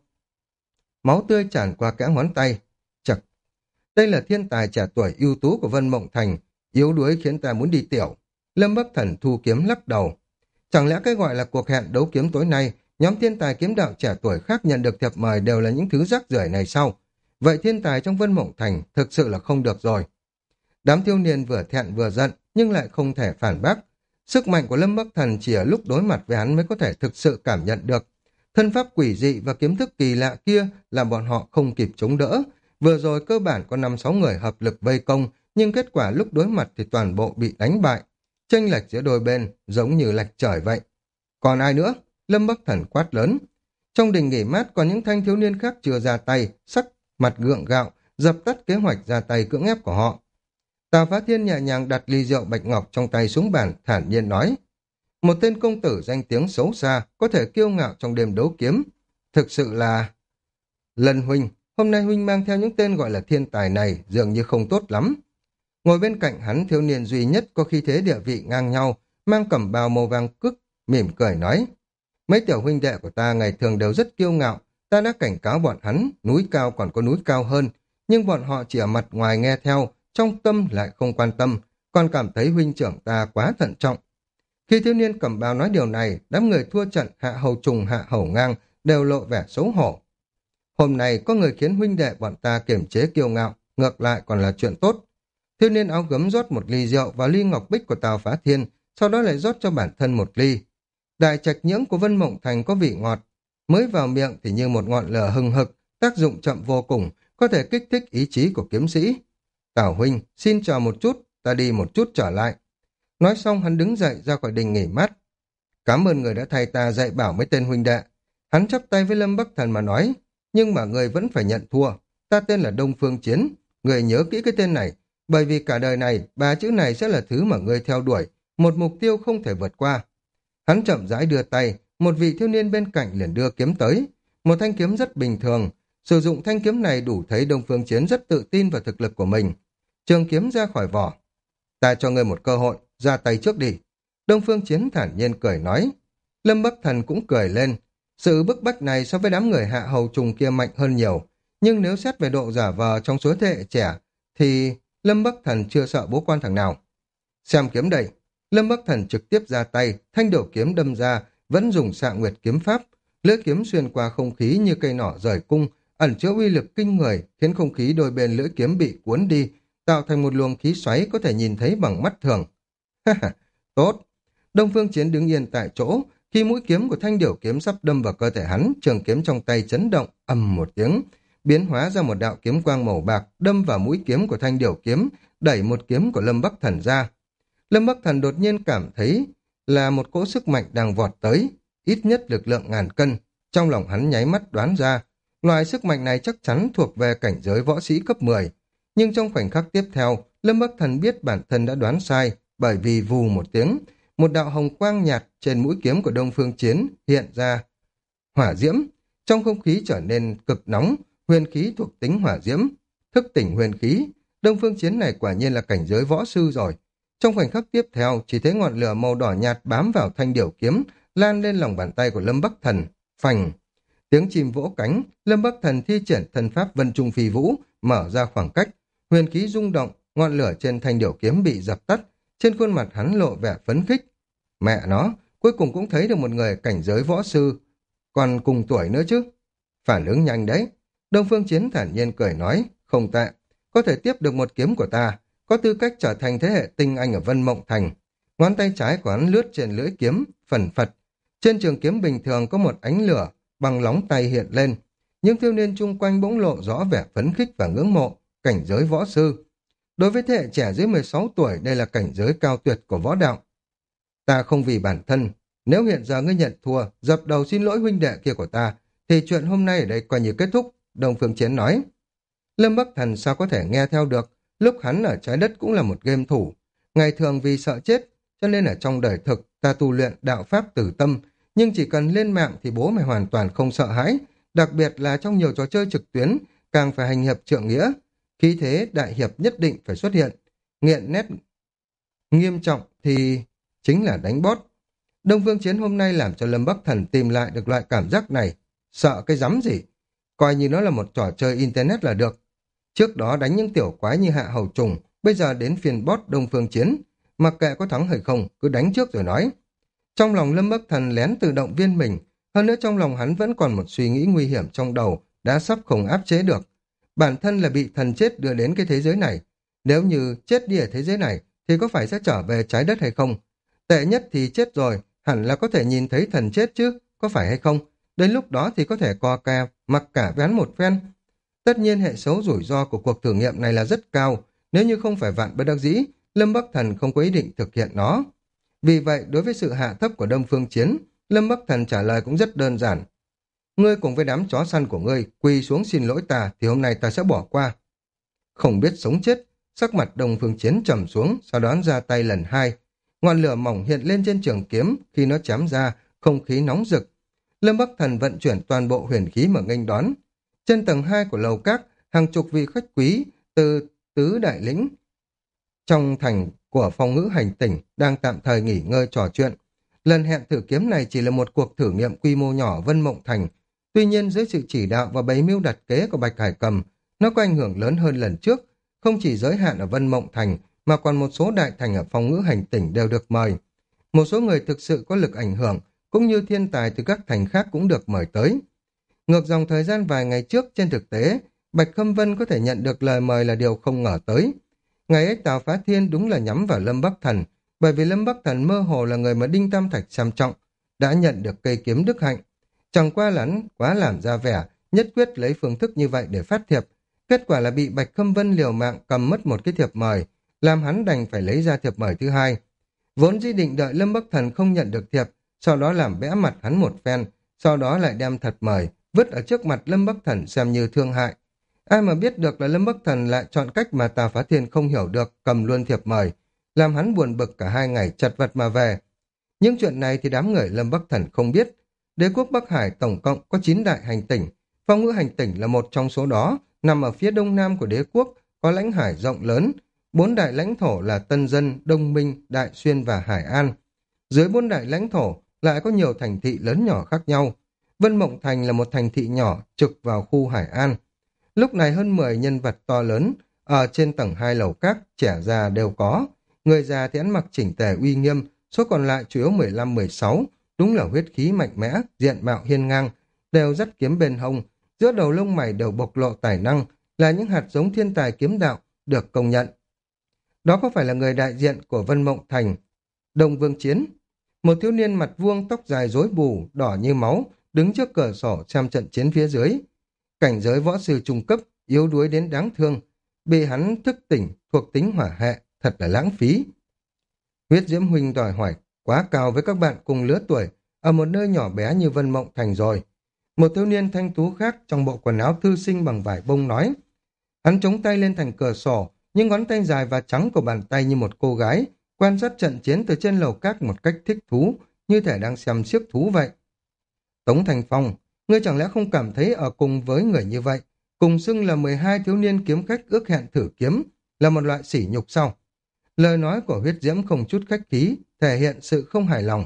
Máu tươi tràn qua kẽ ngón tay. Chật, đây là thiên tài trẻ tuổi ưu tú của Vân Mộng Thành, yếu đuối khiến ta muốn đi tiểu. Lâm Bắc Thần thu kiếm lắc đầu. Chẳng lẽ cái gọi là cuộc hẹn đấu kiếm tối nay, nhóm thiên tài kiếm đạo trẻ tuổi khác nhận được thiệp mời đều là những thứ rác rưởi này sao? Vậy thiên tài trong Vân Mộng Thành thực sự là không được rồi. Đám thiếu niên vừa thẹn vừa giận, nhưng lại không thể phản bác. Sức mạnh của Lâm Bắc Thần chỉ ở lúc đối mặt với hắn mới có thể thực sự cảm nhận được. Thân pháp quỷ dị và kiếm thức kỳ lạ kia là bọn họ không kịp chống đỡ. Vừa rồi cơ bản có năm sáu người hợp lực vây công, nhưng kết quả lúc đối mặt thì toàn bộ bị đánh bại. Chênh lệch giữa đôi bên giống như lệch trời vậy. Còn ai nữa? Lâm Bắc Thần quát lớn. Trong đình nghỉ mát còn những thanh thiếu niên khác chưa ra tay, sắc mặt gượng gạo, dập tắt kế hoạch ra tay cưỡng ép của họ. Tào Phá Thiên nhẹ nhàng đặt ly rượu bạch ngọc trong tay xuống bàn, thản nhiên nói. Một tên công tử danh tiếng xấu xa, có thể kiêu ngạo trong đêm đấu kiếm. Thực sự là... Lần huynh, hôm nay huynh mang theo những tên gọi là thiên tài này dường như không tốt lắm. Ngồi bên cạnh hắn thiếu niên duy nhất có khí thế địa vị ngang nhau, mang cẩm bào màu vàng cức, mỉm cười nói. Mấy tiểu huynh đệ của ta ngày thường đều rất kiêu ngạo, ta đã cảnh cáo bọn hắn, núi cao còn có núi cao hơn, nhưng bọn họ chỉ ở mặt ngoài nghe theo, trong tâm lại không quan tâm, còn cảm thấy huynh trưởng ta quá thận trọng. Khi thiếu niên cẩm bào nói điều này, đám người thua trận hạ hầu trùng hạ hầu ngang đều lộ vẻ xấu hổ. Hôm nay có người khiến huynh đệ bọn ta kiềm chế kiêu ngạo, ngược lại còn là chuyện tốt. Thiếu niên áo gấm rót một ly rượu vào ly ngọc bích của Tào Phá Thiên, sau đó lại rót cho bản thân một ly. Đại trạch nhưỡng của Vân Mộng Thành có vị ngọt, mới vào miệng thì như một ngọn lửa hừng hực, tác dụng chậm vô cùng, có thể kích thích ý chí của kiếm sĩ. Tào huynh, xin chờ một chút, ta đi một chút trở lại. Nói xong hắn đứng dậy ra khỏi đình nghỉ mát. Cảm ơn người đã thay ta dạy bảo mấy tên huynh đệ. Hắn chắp tay với Lâm Bắc Thần mà nói, nhưng mà người vẫn phải nhận thua. Ta tên là Đông Phương Chiến, người nhớ kỹ cái tên này, bởi vì cả đời này, ba chữ này sẽ là thứ mà ngươi theo đuổi, một mục tiêu không thể vượt qua. Hắn chậm rãi đưa tay, một vị thiếu niên bên cạnh liền đưa kiếm tới. Một thanh kiếm rất bình thường, sử dụng thanh kiếm này đủ thấy Đông Phương Chiến rất tự tin vào thực lực của mình. Trường kiếm ra khỏi vỏ. Ta cho ngươi một cơ hội, ra tay trước đi. Đông Phương Chiến thản nhiên cười nói. Lâm Bắc Thần cũng cười lên. Sự bức bách này so với đám người hạ hầu trùng kia mạnh hơn nhiều. Nhưng nếu xét về độ giả vờ trong số thế hệ trẻ, thì Lâm Bắc Thần chưa sợ bố quan thằng nào. Xem kiếm đây. Lâm Bắc Thần trực tiếp ra tay, thanh đổ kiếm đâm ra, vẫn dùng xạ nguyệt kiếm pháp. Lưỡi kiếm xuyên qua không khí như cây nỏ rời cung, ẩn chứa uy lực kinh người, khiến không khí đôi bên lưỡi kiếm bị cuốn đi, tạo thành một luồng khí xoáy có thể nhìn thấy bằng mắt thường. Ha ha, tốt. Đông Phương Chiến đứng yên tại chỗ, khi mũi kiếm của thanh điểu kiếm sắp đâm vào cơ thể hắn, trường kiếm trong tay chấn động, ầm một tiếng, biến hóa ra một đạo kiếm quang màu bạc, đâm vào mũi kiếm của thanh điểu kiếm, đẩy một kiếm của Lâm Bắc Thần ra. Lâm Bắc Thần đột nhiên cảm thấy là một cỗ sức mạnh đang vọt tới, ít nhất lực lượng ngàn cân. Trong lòng hắn nháy mắt đoán ra, loại sức mạnh này chắc chắn thuộc về cảnh giới võ sĩ cấp mười. Nhưng trong khoảnh khắc tiếp theo, Lâm Bắc Thần biết bản thân đã đoán sai, bởi vì vù một tiếng, một đạo hồng quang nhạt trên mũi kiếm của Đông Phương Chiến hiện ra. Hỏa diễm, trong không khí trở nên cực nóng, huyền khí thuộc tính hỏa diễm, thức tỉnh huyền khí. Đông Phương Chiến này quả nhiên là cảnh giới võ sư rồi. Trong khoảnh khắc tiếp theo, chỉ thấy ngọn lửa màu đỏ nhạt bám vào thanh điểu kiếm, lan lên lòng bàn tay của Lâm Bắc Thần. Phành! Tiếng chim vỗ cánh, Lâm Bắc Thần thi triển thần pháp Vân Trung Phi Vũ, mở ra khoảng cách. Huyền khí rung động, ngọn lửa trên thanh điểu kiếm bị dập tắt, trên khuôn mặt hắn lộ vẻ phấn khích. Mẹ nó, cuối cùng cũng thấy được một người cảnh giới võ sư, còn cùng tuổi nữa chứ. Phản ứng nhanh đấy. Đông Phương Chiến thản nhiên cười nói, không tệ, có thể tiếp được một kiếm của ta, có tư cách trở thành thế hệ tinh anh ở Vân Mộng Thành. Ngón tay trái của hắn lướt trên lưỡi kiếm, phần phật. Trên trường kiếm bình thường có một ánh lửa, bằng lóng tay hiện lên. Những thiếu niên chung quanh bỗng lộ rõ vẻ phấn khích và ngưỡng mộ, cảnh giới võ sư. Đối với thế hệ trẻ dưới mười sáu tuổi, đây là cảnh giới cao tuyệt của võ đạo. Ta không vì bản thân. Nếu hiện giờ ngươi nhận thua, dập đầu xin lỗi huynh đệ kia của ta, thì chuyện hôm nay ở đây coi như kết thúc, Đông Phương Chiến nói. Lâm Bắc Thần sao có thể nghe theo được, lúc hắn ở trái đất cũng là một game thủ. Ngày thường vì sợ chết, cho nên ở trong đời thực ta tu luyện đạo pháp tử tâm, nhưng chỉ cần lên mạng thì bố mày hoàn toàn không sợ hãi, đặc biệt là trong nhiều trò chơi trực tuyến, càng phải hành hiệp trượng nghĩa. Khí thế đại hiệp nhất định phải xuất hiện. Nghiện nét nghiêm trọng thì chính là đánh bot. Đông Phương Chiến hôm nay làm cho Lâm Bắc Thần tìm lại được loại cảm giác này. Sợ cái rắm gì? Coi như nó là một trò chơi internet là được. Trước đó đánh những tiểu quái như Hạ Hầu Trùng, bây giờ đến phiên boss Đông Phương Chiến. Mặc kệ có thắng hay không, cứ đánh trước rồi nói. Trong lòng Lâm Bắc Thần lén tự động viên mình, hơn nữa trong lòng hắn vẫn còn một suy nghĩ nguy hiểm trong đầu, đã sắp không áp chế được. Bản thân là bị thần chết đưa đến cái thế giới này. Nếu như chết đi ở thế giới này, thì có phải sẽ trở về trái đất hay không? Tệ nhất thì chết rồi, hẳn là có thể nhìn thấy thần chết chứ, có phải hay không? Đến lúc đó thì có thể co ca, mặc cả với hắn một phen. Tất nhiên hệ số rủi ro của cuộc thử nghiệm này là rất cao, nếu như không phải vạn bất đắc dĩ, Lâm Bắc Thần không có ý định thực hiện nó. Vì vậy, đối với sự hạ thấp của Đông Phương Chiến, Lâm Bắc Thần trả lời cũng rất đơn giản. Ngươi cùng với đám chó săn của ngươi quỳ xuống xin lỗi ta thì hôm nay ta sẽ bỏ qua. Không biết sống chết, sắc mặt Đông Phương Chiến trầm xuống, sau đó ra tay lần hai. Ngọn lửa mỏng hiện lên trên trường kiếm, khi nó chém ra, không khí nóng rực. Lâm Bắc Thần vận chuyển toàn bộ huyền khí mà nghênh đón. Trên tầng hai của lầu các, hàng chục vị khách quý từ tứ đại lĩnh trong thành của phong ngữ hành tỉnh đang tạm thời nghỉ ngơi trò chuyện. Lần hẹn thử kiếm này chỉ là một cuộc thử nghiệm quy mô nhỏ Vân Mộng Thành. Tuy nhiên dưới sự chỉ đạo và bày mưu đặt kế của Bạch Hải Cầm, nó có ảnh hưởng lớn hơn lần trước, không chỉ giới hạn ở Vân Mộng Thành mà còn một số đại thành ở phong ngữ hành tỉnh đều được mời. Một số người thực sự có lực ảnh hưởng cũng như thiên tài từ các thành khác cũng được mời tới. Ngược dòng thời gian vài ngày trước, trên thực tế, Bạch Khâm Vân có thể nhận được lời mời là điều không ngờ tới. Ngày ấy Tào Phá Thiên đúng là nhắm vào Lâm Bắc Thần, bởi vì Lâm Bắc Thần mơ hồ là người mà Đinh Tam Thạch xem trọng, đã nhận được cây kiếm đức hạnh. Chẳng qua lắn quá làm ra vẻ, nhất quyết lấy phương thức như vậy để phát thiệp. Kết quả là bị Bạch Khâm Vân liều mạng cầm mất một cái thiệp mời, làm hắn đành phải lấy ra thiệp mời thứ hai. Vốn dĩ định đợi Lâm Bắc Thần không nhận được thiệp, sau đó làm bẽ mặt hắn một phen, sau đó lại đem thật mời, vứt ở trước mặt Lâm Bắc Thần xem như thương hại. Ai mà biết được là Lâm Bắc Thần lại chọn cách mà Tào Phá Thiên không hiểu được, cầm luôn thiệp mời, làm hắn buồn bực cả hai ngày chật vật mà về. Những chuyện này thì đám người Lâm Bắc Thần không biết. Đế quốc Bắc Hải tổng cộng có chín đại hành tỉnh, phong ngữ hành tỉnh là một trong số đó, nằm ở phía đông nam của đế quốc, có lãnh hải rộng lớn. Bốn đại lãnh thổ là Tân Dân, Đông Minh, Đại Xuyên và Hải An. Dưới bốn đại lãnh thổ lại có nhiều thành thị lớn nhỏ khác nhau. Vân Mộng Thành là một thành thị nhỏ trực vào khu Hải An. Lúc này hơn mười nhân vật to lớn ở trên tầng hai lầu các, trẻ già đều có. Người già thì ăn mặc chỉnh tề uy nghiêm, số còn lại chủ yếu mười lăm mười sáu, đúng là huyết khí mạnh mẽ, diện mạo hiên ngang, đều dắt kiếm bên hông, giữa đầu lông mày đều bộc lộ tài năng, là những hạt giống thiên tài kiếm đạo được công nhận. Đó có phải là người đại diện của Vân Mộng Thành, Đông Vương Chiến? Một thiếu niên mặt vuông, tóc dài rối bù, đỏ như máu, đứng trước cửa sổ xem trận chiến phía dưới. Cảnh giới võ sư trung cấp, yếu đuối đến đáng thương, bị hắn thức tỉnh thuộc tính hỏa hệ, thật là lãng phí. Huyết Diễm huynh đòi hỏi quá cao với các bạn cùng lứa tuổi, ở một nơi nhỏ bé như Vân Mộng Thành rồi. Một thiếu niên thanh tú khác trong bộ quần áo thư sinh bằng vải bông nói. Hắn chống tay lên thành cửa sổ, nhưng ngón tay dài và trắng của bàn tay như một cô gái, quan sát trận chiến từ trên lầu các một cách thích thú, như thể đang xem xiếc thú vậy. Tống Thành Phong, ngươi chẳng lẽ không cảm thấy ở cùng với người như vậy, cùng xưng là mười hai thiếu niên kiếm khách ước hẹn thử kiếm, là một loại sỉ nhục sao? Lời nói của Huyết Diễm không chút khách khí, thể hiện sự không hài lòng.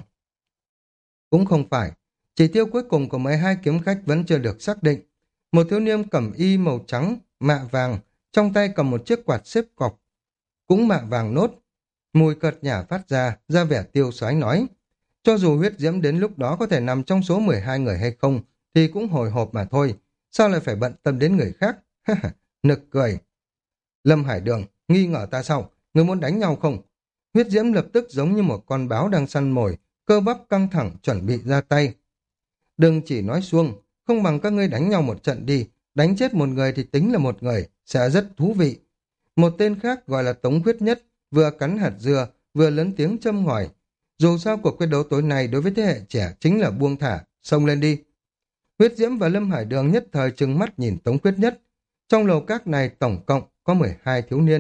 Cũng không phải, chỉ tiêu cuối cùng của mười hai kiếm khách vẫn chưa được xác định. Một thiếu niên cẩm y màu trắng, mạ vàng, trong tay cầm một chiếc quạt xếp cọc, cũng mạ vàng nốt. Mùi cợt nhả phát ra, ra vẻ tiêu xoái nói. Cho dù Huyết Diễm đến lúc đó có thể nằm trong số mười hai người hay không, thì cũng hồi hộp mà thôi. Sao lại phải bận tâm đến người khác? Nực cười. Lâm Hải Đường, nghi ngờ ta sao? Ngươi muốn đánh nhau không? Huyết Diễm lập tức giống như một con báo đang săn mồi, cơ bắp căng thẳng chuẩn bị ra tay. Đừng chỉ nói suông, không bằng các ngươi đánh nhau một trận đi, đánh chết một người thì tính là một người, sẽ rất thú vị. Một tên khác gọi là Tống Quyết Nhất, vừa cắn hạt dưa, vừa lớn tiếng châm ngòi. Dù sao cuộc quyết đấu tối nay đối với thế hệ trẻ chính là buông thả, xông lên đi. Huyết Diễm và Lâm Hải Đường nhất thời trừng mắt nhìn Tống Quyết Nhất. Trong lầu các này tổng cộng có mười hai thiếu niên.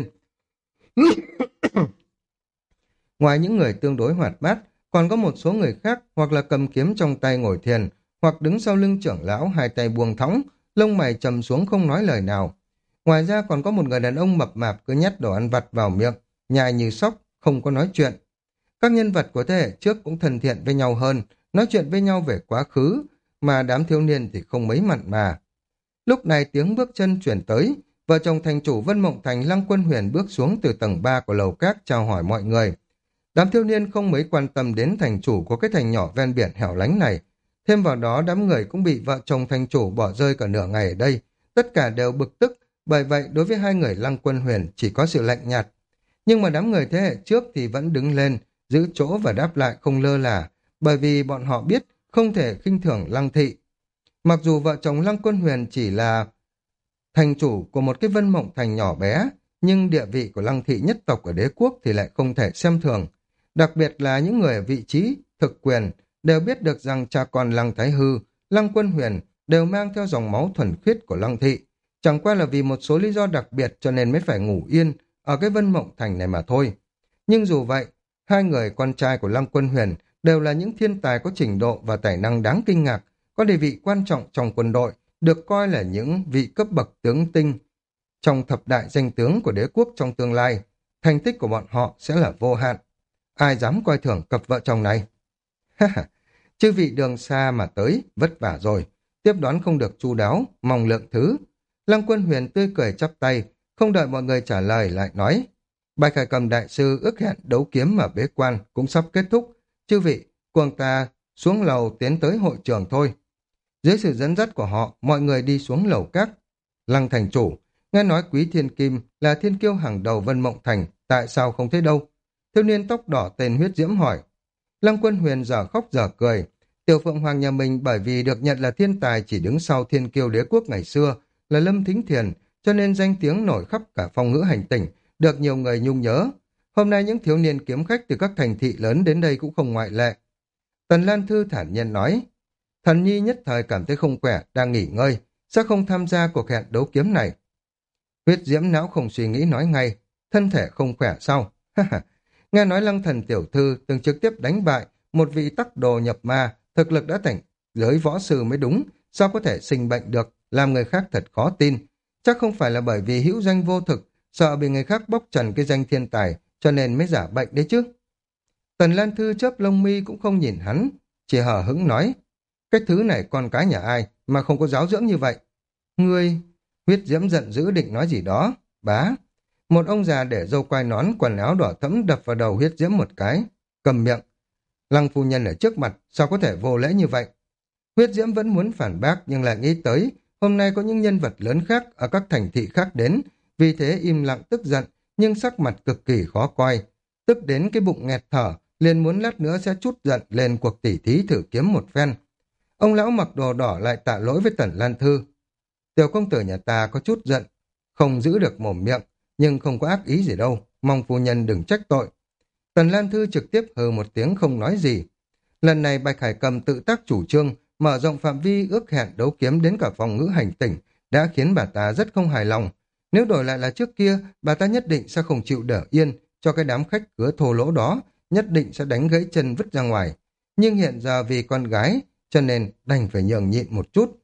Ngoài những người tương đối hoạt bát, còn có một số người khác hoặc là cầm kiếm trong tay ngồi thiền, hoặc đứng sau lưng trưởng lão hai tay buông thõng, lông mày trầm xuống không nói lời nào. Ngoài ra còn có một người đàn ông mập mạp cứ nhét đồ ăn vặt vào miệng, nhai như sóc, không có nói chuyện. Các nhân vật của thế hệ trước cũng thân thiện với nhau hơn, nói chuyện với nhau về quá khứ, mà đám thiếu niên thì không mấy mặn mà. Lúc này tiếng bước chân chuyển tới, vợ chồng thành chủ Vân Mộng Thành Lăng Quân Huyền bước xuống từ tầng ba của lầu các chào hỏi mọi người. Đám thiếu niên không mấy quan tâm đến thành chủ của cái thành nhỏ ven biển hẻo lánh này. Thêm vào đó đám người cũng bị vợ chồng thành chủ bỏ rơi cả nửa ngày ở đây. Tất cả đều bực tức, bởi vậy đối với hai người Lăng Quân Huyền chỉ có sự lạnh nhạt. Nhưng mà đám người thế hệ trước thì vẫn đứng lên, giữ chỗ và đáp lại không lơ là, bởi vì bọn họ biết không thể khinh thường Lăng Thị. Mặc dù vợ chồng Lăng Quân Huyền chỉ là thành chủ của một cái Vân Mộng Thành nhỏ bé, nhưng địa vị của Lăng Thị nhất tộc ở đế quốc thì lại không thể xem thường. Đặc biệt là những người ở vị trí, thực quyền, đều biết được rằng cha con Lăng Thái Hư, Lăng Quân Huyền đều mang theo dòng máu thuần khiết của Lăng Thị. Chẳng qua là vì một số lý do đặc biệt cho nên mới phải ngủ yên ở cái Vân Mộng Thành này mà thôi. Nhưng dù vậy, hai người con trai của Lăng Quân Huyền đều là những thiên tài có trình độ và tài năng đáng kinh ngạc, có địa vị quan trọng trong quân đội, được coi là những vị cấp bậc tướng tinh trong thập đại danh tướng của đế quốc trong tương lai. Thành tích của bọn họ sẽ là vô hạn. Ai dám coi thường cặp vợ chồng này? Ha ha, chư vị đường xa mà tới, vất vả rồi. Tiếp đón không được chu đáo, mong lượng thứ. Lăng Quân Huyền tươi cười chắp tay, không đợi mọi người trả lời lại nói. Bạch Khải Cầm đại sư ước hẹn đấu kiếm ở bế quan cũng sắp kết thúc. Chư vị, cùng ta xuống lầu tiến tới hội trường thôi. Dưới sự dẫn dắt của họ, mọi người đi xuống lầu các. Lăng thành chủ, nghe nói Quý Thiên Kim là thiên kiêu hàng đầu Vân Mộng Thành, tại sao không thấy đâu? Thiếu niên tóc đỏ tên Huyết Diễm hỏi. Lăng Quân Huyền dở khóc dở cười. Tiểu Phượng Hoàng nhà mình bởi vì được nhận là thiên tài chỉ đứng sau thiên kiêu đế quốc ngày xưa, là Lâm Thính Thiền, cho nên danh tiếng nổi khắp cả phong ngữ hành tỉnh, được nhiều người nhung nhớ. Hôm nay những thiếu niên kiếm khách từ các thành thị lớn đến đây cũng không ngoại lệ. Tần Lan Thư thản nhiên nói, Thần Nhi nhất thời cảm thấy không khỏe, đang nghỉ ngơi, sẽ không tham gia cuộc hẹn đấu kiếm này. Huyết Diễm não không suy nghĩ nói ngay, thân thể không khỏe sao? Nghe nói Lăng Thần tiểu thư từng trực tiếp đánh bại một vị tắc đồ nhập ma, thực lực đã thành giới võ sư mới đúng, sao có thể sinh bệnh được, làm người khác thật khó tin. Chắc không phải là bởi vì hữu danh vô thực, sợ bị người khác bóc trần cái danh thiên tài, cho nên mới giả bệnh đấy chứ. Tần Lan Thư chớp lông mi cũng không nhìn hắn, chỉ hờ hững nói, cái thứ này con cái nhà ai mà không có giáo dưỡng như vậy? Ngươi, Huyết Diễm giận dữ định nói gì đó, bá. Một ông già để râu quai nón, quần áo đỏ thẫm đập vào đầu Huyết Diễm một cái, cầm miệng. Lăng phu nhân ở trước mặt, sao có thể vô lễ như vậy? Huyết Diễm vẫn muốn phản bác nhưng lại nghĩ tới, hôm nay có những nhân vật lớn khác ở các thành thị khác đến, vì thế im lặng tức giận, nhưng sắc mặt cực kỳ khó coi. Tức đến cái bụng nghẹt thở, liền muốn lát nữa sẽ trút giận lên cuộc tỉ thí thử kiếm một phen. Ông lão mặc đồ đỏ lại tạ lỗi với Tần Lan Thư. Tiểu công tử nhà ta có chút giận, không giữ được mồm miệng, nhưng không có ác ý gì đâu, mong phu nhân đừng trách tội. Tần Lan Thư trực tiếp hừ một tiếng không nói gì. Lần này Bạch Hải Cầm tự tác chủ trương, mở rộng phạm vi ước hẹn đấu kiếm đến cả phòng ngữ hành tỉnh, đã khiến bà ta rất không hài lòng. Nếu đổi lại là trước kia, bà ta nhất định sẽ không chịu đỡ yên cho cái đám khách cửa thô lỗ đó, nhất định sẽ đánh gãy chân vứt ra ngoài. Nhưng hiện giờ vì con gái, cho nên đành phải nhường nhịn một chút.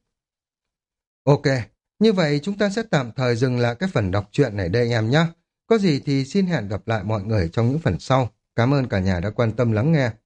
Ok, như vậy chúng ta sẽ tạm thời dừng lại cái phần đọc truyện này đây anh em nhé. Có gì thì xin hẹn gặp lại mọi người trong những phần sau. Cảm ơn cả nhà đã quan tâm lắng nghe.